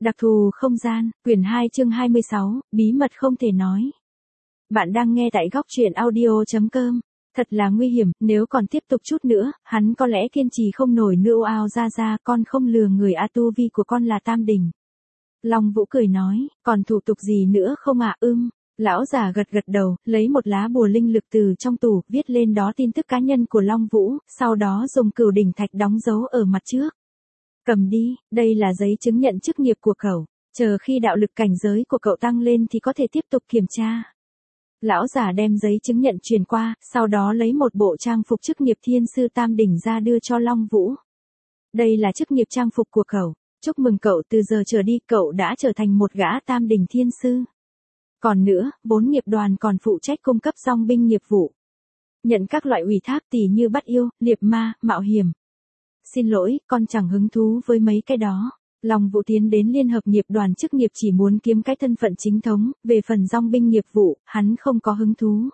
Đặc thù không gian, quyển 2 chương 26, bí mật không thể nói. Bạn đang nghe tại góc truyện audio.com. Thật là nguy hiểm, nếu còn tiếp tục chút nữa, hắn có lẽ kiên trì không nổi nữa. Ao ra, con không lừa người a, tu vi của con là tam đỉnh. Long Vũ cười nói, còn thủ tục gì nữa không ạ? Lão già gật đầu, lấy một lá bùa linh lực từ trong tủ, viết lên đó tin tức cá nhân của Long Vũ, sau đó dùng cửu đỉnh thạch đóng dấu ở mặt trước. Cầm đi, đây là giấy chứng nhận chức nghiệp của cậu, chờ khi đạo lực cảnh giới của cậu tăng lên thì có thể tiếp tục kiểm tra. Lão già đem giấy chứng nhận truyền qua, sau đó lấy một bộ trang phục chức nghiệp thiên sư tam đỉnh ra đưa cho Long Vũ. Đây là chức nghiệp trang phục của cậu, chúc mừng cậu, từ giờ trở đi cậu đã trở thành một gã tam đỉnh thiên sư. Còn nữa, 4 nghiệp đoàn còn phụ trách cung cấp dòng binh nghiệp vụ. Nhận các loại ủy thác tỉ như bắt yêu, liệp ma, mạo hiểm. Xin lỗi, con chẳng hứng thú với mấy cái đó. Long Vũ tiến đến liên hợp nghiệp đoàn chức nghiệp chỉ muốn kiếm cái thân phận chính thống, về phần dòng binh nghiệp vụ, hắn không có hứng thú.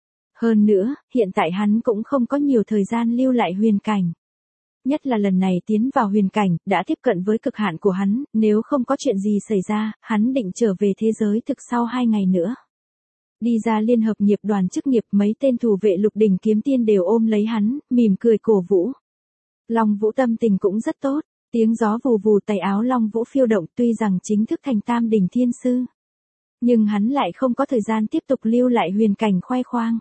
Hơn nữa, hiện tại hắn cũng không có nhiều thời gian lưu lại huyền cảnh. Nhất là lần này tiến vào huyền cảnh, đã tiếp cận với cực hạn của hắn, nếu không có chuyện gì xảy ra, hắn định trở về thế giới thực sau 2 ngày nữa. Đi ra liên hợp nghiệp đoàn chức nghiệp, mấy tên thủ vệ lục đỉnh kiếm tiên đều ôm lấy hắn, mỉm cười cổ vũ. Long Vũ tâm tình cũng rất tốt, tiếng gió vù vù, tay áo Long Vũ phiêu động, tuy rằng chính thức thành tam đỉnh thiên sư. Nhưng hắn lại không có thời gian tiếp tục lưu lại huyền cảnh khoe khoang.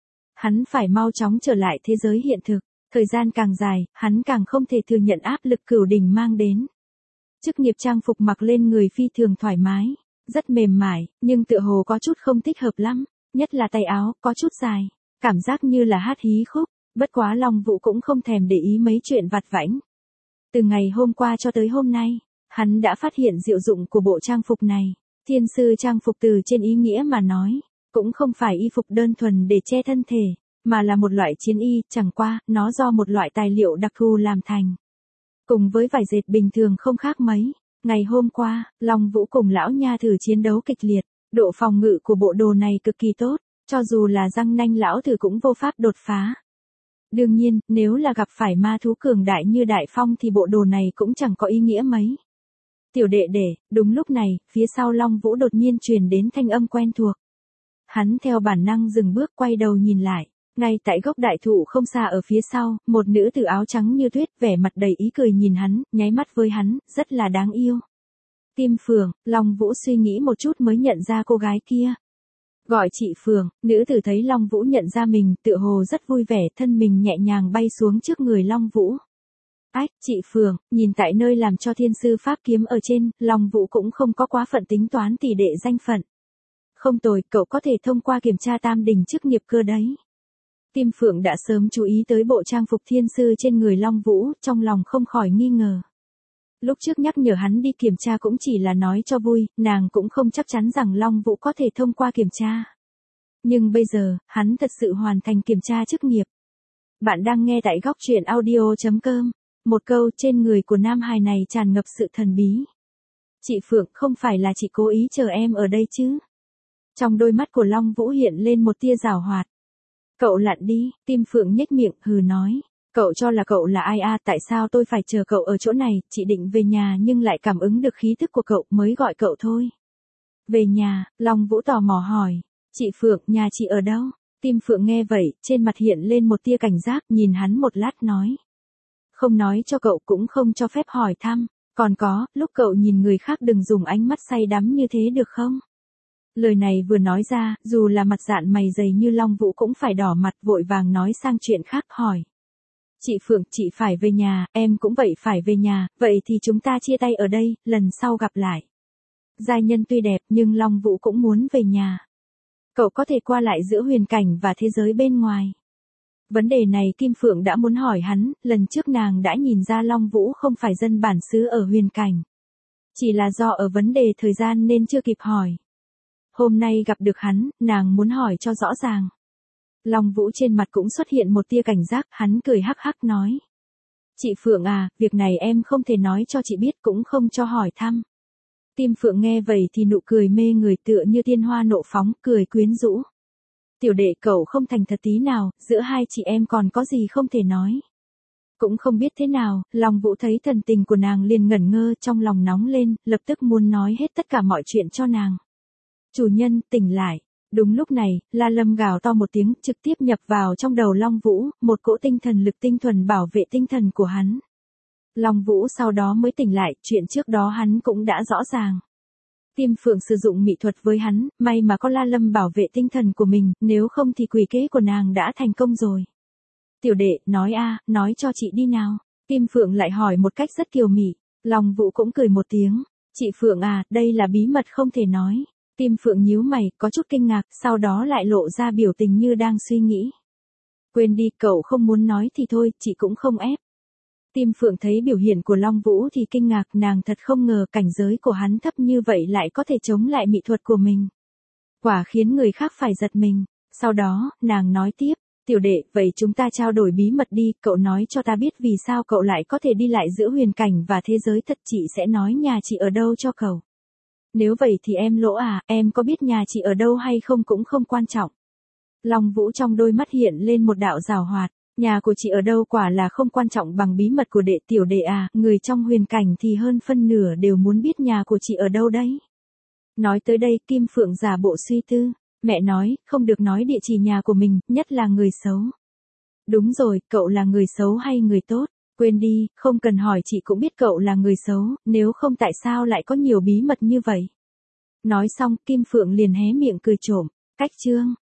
Hắn phải mau chóng trở lại thế giới hiện thực, thời gian càng dài, hắn càng không thể thừa nhận áp lực cửu đỉnh mang đến. Chức nghiệp trang phục mặc lên người phi thường thoải mái, rất mềm mại, nhưng tựa hồ có chút không thích hợp lắm, nhất là tay áo, có chút dài, cảm giác như là hát hí khúc. Bất quá Long Vũ cũng không thèm để ý mấy chuyện vặt vãnh. Từ ngày hôm qua cho tới hôm nay, hắn đã phát hiện diệu dụng của bộ trang phục này. Thiên sư trang phục từ trên ý nghĩa mà nói, cũng không phải y phục đơn thuần để che thân thể, mà là một loại chiến y, chẳng qua, nó do một loại tài liệu đặc thù làm thành. Cùng với vải dệt bình thường không khác mấy. Ngày hôm qua, Long Vũ cùng lão nha thử chiến đấu kịch liệt, độ phòng ngự của bộ đồ này cực kỳ tốt, cho dù là răng nanh lão thử cũng vô pháp đột phá. Đương nhiên, nếu là gặp phải ma thú cường đại như Đại Phong thì bộ đồ này cũng chẳng có ý nghĩa mấy. Tiểu đệ đệ, đúng lúc này, phía sau Long Vũ đột nhiên truyền đến thanh âm quen thuộc. Hắn theo bản năng dừng bước, quay đầu nhìn lại. Ngay tại gốc đại thụ không xa ở phía sau, một nữ tử áo trắng như tuyết, vẻ mặt đầy ý cười nhìn hắn, nháy mắt với hắn, rất là đáng yêu. Tim Phượng, Long Vũ suy nghĩ một chút mới nhận ra cô gái kia. Gọi chị Phượng, nữ tử thấy Long Vũ nhận ra mình, tựa hồ rất vui vẻ, thân mình nhẹ nhàng bay xuống trước người Long Vũ. Ách, chị Phượng, nhìn tại nơi làm cho thiên sư pháp kiếm ở trên, Long Vũ cũng không có quá phận tính toán tỷ đệ danh phận. Không tồi, cậu có thể thông qua kiểm tra tam đỉnh chức nghiệp cơ đấy. Tim Phượng đã sớm chú ý tới bộ trang phục thiên sư trên người Long Vũ, trong lòng không khỏi nghi ngờ. Lúc trước nhắc nhở hắn đi kiểm tra cũng chỉ là nói cho vui, nàng cũng không chắc chắn rằng Long Vũ có thể thông qua kiểm tra. Nhưng bây giờ, hắn thật sự hoàn thành kiểm tra chức nghiệp. Bạn đang nghe tại góc truyện audio.com. Một câu trên người của nam hài này tràn ngập sự thần bí. Chị Phượng, không phải là chị cố ý chờ em ở đây chứ? Trong đôi mắt của Long Vũ hiện lên một tia giảo hoạt. Cậu lặn đi, Tim Phượng nhếch miệng, hừ nói. Cậu cho là cậu là ai à, tại sao tôi phải chờ cậu ở chỗ này, chị định về nhà nhưng lại cảm ứng được khí thức của cậu mới gọi cậu thôi. Về nhà, Long Vũ tò mò hỏi. Chị Phượng, nhà chị ở đâu? Tim Phượng nghe vậy, trên mặt hiện lên một tia cảnh giác, nhìn hắn một lát nói. Không nói cho cậu cũng không cho phép hỏi thăm, còn có, lúc cậu nhìn người khác đừng dùng ánh mắt say đắm như thế được không? Lời này vừa nói ra, dù là mặt dạn mày dày như Long Vũ cũng phải đỏ mặt, vội vàng nói sang chuyện khác hỏi. Chị Phượng, chị phải về nhà, em cũng vậy phải về nhà, vậy thì chúng ta chia tay ở đây, lần sau gặp lại. Giai nhân tuy đẹp nhưng Long Vũ cũng muốn về nhà. Cậu có thể qua lại giữa huyền cảnh và thế giới bên ngoài. Vấn đề này Kim Phượng đã muốn hỏi hắn, lần trước nàng đã nhìn ra Long Vũ không phải dân bản xứ ở huyền cảnh. Chỉ là do ở vấn đề thời gian nên chưa kịp hỏi. Hôm nay gặp được hắn, nàng muốn hỏi cho rõ ràng. Long Vũ trên mặt cũng xuất hiện một tia cảnh giác, hắn cười hắc hắc nói. Chị Phượng à, việc này em không thể nói cho chị biết cũng không cho hỏi thăm. Tim Phượng nghe vậy thì nụ cười mê người tựa như tiên hoa nộ phóng, cười quyến rũ. Tiểu đệ cậu không thành thật tí nào, giữa hai chị em còn có gì không thể nói. Cũng không biết thế nào, Long Vũ thấy thần tình của nàng liền ngẩn ngơ, trong lòng nóng lên, lập tức muốn nói hết tất cả mọi chuyện cho nàng. Chủ nhân, tỉnh lại. Đúng lúc này, La Lâm gào to một tiếng, trực tiếp nhập vào trong đầu Long Vũ, một cỗ tinh thần lực tinh thuần bảo vệ tinh thần của hắn. Long Vũ sau đó mới tỉnh lại, chuyện trước đó hắn cũng đã rõ ràng. Tiêm Phượng sử dụng mỹ thuật với hắn, may mà có La Lâm bảo vệ tinh thần của mình, nếu không thì quỷ kế của nàng đã thành công rồi. Tiểu đệ, nói cho chị đi nào. Tiêm Phượng lại hỏi một cách rất kiều mị. Long Vũ cũng cười một tiếng. Chị Phượng à, đây là bí mật không thể nói. Tiêm Phượng nhíu mày, có chút kinh ngạc, sau đó lại lộ ra biểu tình như đang suy nghĩ. Quên đi, cậu không muốn nói thì thôi, chị cũng không ép. Tiêm Phượng thấy biểu hiện của Long Vũ thì kinh ngạc, nàng thật không ngờ cảnh giới của hắn thấp như vậy lại có thể chống lại mỹ thuật của mình. Quả khiến người khác phải giật mình. Sau đó, nàng nói tiếp, tiểu đệ, vậy chúng ta trao đổi bí mật đi, cậu nói cho ta biết vì sao cậu lại có thể đi lại giữa huyền cảnh và thế giới thật, chị sẽ nói nhà chị ở đâu cho cậu. Nếu vậy thì em lỗ à, em có biết nhà chị ở đâu hay không cũng không quan trọng. Long Vũ trong đôi mắt hiện lên một đạo giảo hoạt. Nhà của chị ở đâu quả là không quan trọng bằng bí mật của đệ, tiểu đệ à, người trong huyền cảnh thì hơn phân nửa đều muốn biết nhà của chị ở đâu đấy. Nói tới đây, Kim Phượng giả bộ suy tư. Mẹ nói, không được nói địa chỉ nhà của mình, nhất là người xấu. Đúng rồi, cậu là người xấu hay người tốt? Quên đi, không cần hỏi, chị cũng biết cậu là người xấu, nếu không tại sao lại có nhiều bí mật như vậy. Nói xong, Kim Phượng liền hé miệng cười trộm. Cách chương